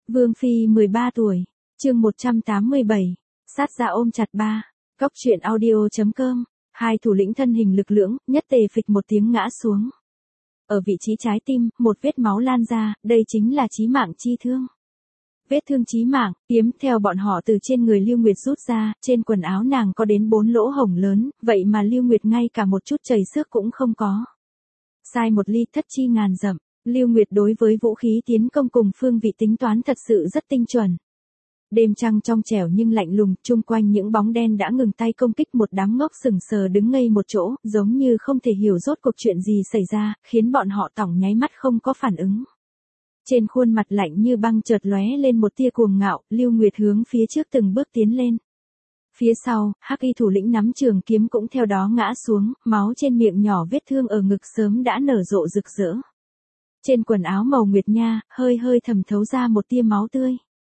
Vương Phi 13 tuổi, chương 187, sát ra ôm chặt ba, góc truyện audio.com, hai thủ lĩnh thân hình lực lưỡng, nhất tề phịch một tiếng ngã xuống. Ở vị trí trái tim, một vết máu lan ra, đây chính là chí mạng chi thương. Vết thương chí mạng, kiếm theo bọn họ từ trên người Lưu Nguyệt rút ra, trên quần áo nàng có đến 4 lỗ hổng lớn, vậy mà Lưu Nguyệt ngay cả một chút chảy xước cũng không có. Sai một ly thất chi ngàn dặm, Lưu Nguyệt đối với vũ khí tiến công cùng phương vị tính toán thật sự rất tinh chuẩn. Đêm trăng trong trẻo nhưng lạnh lùng, chung quanh những bóng đen đã ngừng tay công kích, một đám ngốc sừng sờ đứng ngây một chỗ, giống như không thể hiểu rốt cuộc chuyện gì xảy ra, khiến bọn họ tỏng nháy mắt không có phản ứng. Trên khuôn mặt lạnh như băng chợt lóe lên một tia cuồng ngạo, Lưu Nguyệt hướng phía trước từng bước tiến lên. Phía sau, Hắc Y thủ lĩnh nắm trường kiếm cũng theo đó ngã xuống, máu trên miệng nhỏ vết thương ở ngực sớm đã nở rộ rực rỡ. Trên quần áo màu nguyệt nha, hơi hơi thẩm thấu ra một tia máu tươi.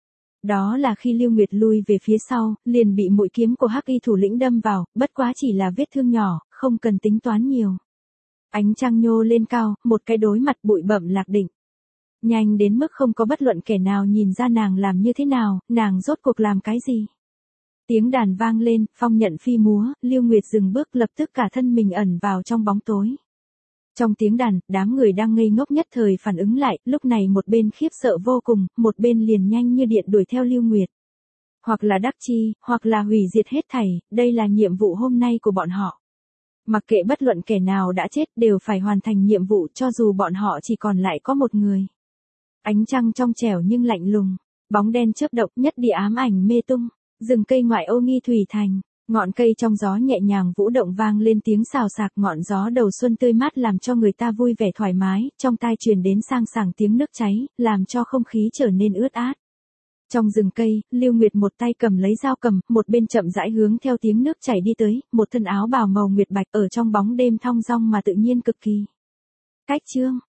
Đó là khi Lưu Nguyệt lui về phía sau, liền bị mũi kiếm của Hắc Y thủ lĩnh đâm vào, bất quá chỉ là vết thương nhỏ, không cần tính toán nhiều. Ánh trăng nhô lên cao, một cái đối mặt bụi bặm lạc định. Nhanh đến mức không có bất luận kẻ nào nhìn ra nàng làm như thế nào, nàng rốt cuộc làm cái gì. Tiếng đàn vang lên, phong nhận phi múa, Lưu Nguyệt dừng bước lập tức cả thân mình ẩn vào trong bóng tối. Trong tiếng đàn, đám người đang ngây ngốc nhất thời phản ứng lại, lúc này một bên khiếp sợ vô cùng, một bên liền nhanh như điện đuổi theo Lưu Nguyệt. Hoặc là đắc chi, hoặc là hủy diệt hết thảy, đây là nhiệm vụ hôm nay của bọn họ. Mặc kệ bất luận kẻ nào đã chết đều phải hoàn thành nhiệm vụ cho dù bọn họ chỉ còn lại có một người. Ánh trăng trong trẻo nhưng lạnh lùng, bóng đen chớp động nhất địa ám ảnh mê tung, rừng cây ngoại ô Nghi Thủy Thành, ngọn cây trong gió nhẹ nhàng vũ động vang lên tiếng xào xạc, ngọn gió đầu xuân tươi mát làm cho người ta vui vẻ thoải mái, trong tai truyền đến sang sảng tiếng nước cháy, làm cho không khí trở nên ướt át. Trong rừng cây, Lưu Nguyệt một tay cầm lấy dao cầm, một bên chậm rãi hướng theo tiếng nước chảy đi tới, một thân áo bào màu nguyệt bạch ở trong bóng đêm thong dong mà tự nhiên cực kỳ. Cách chương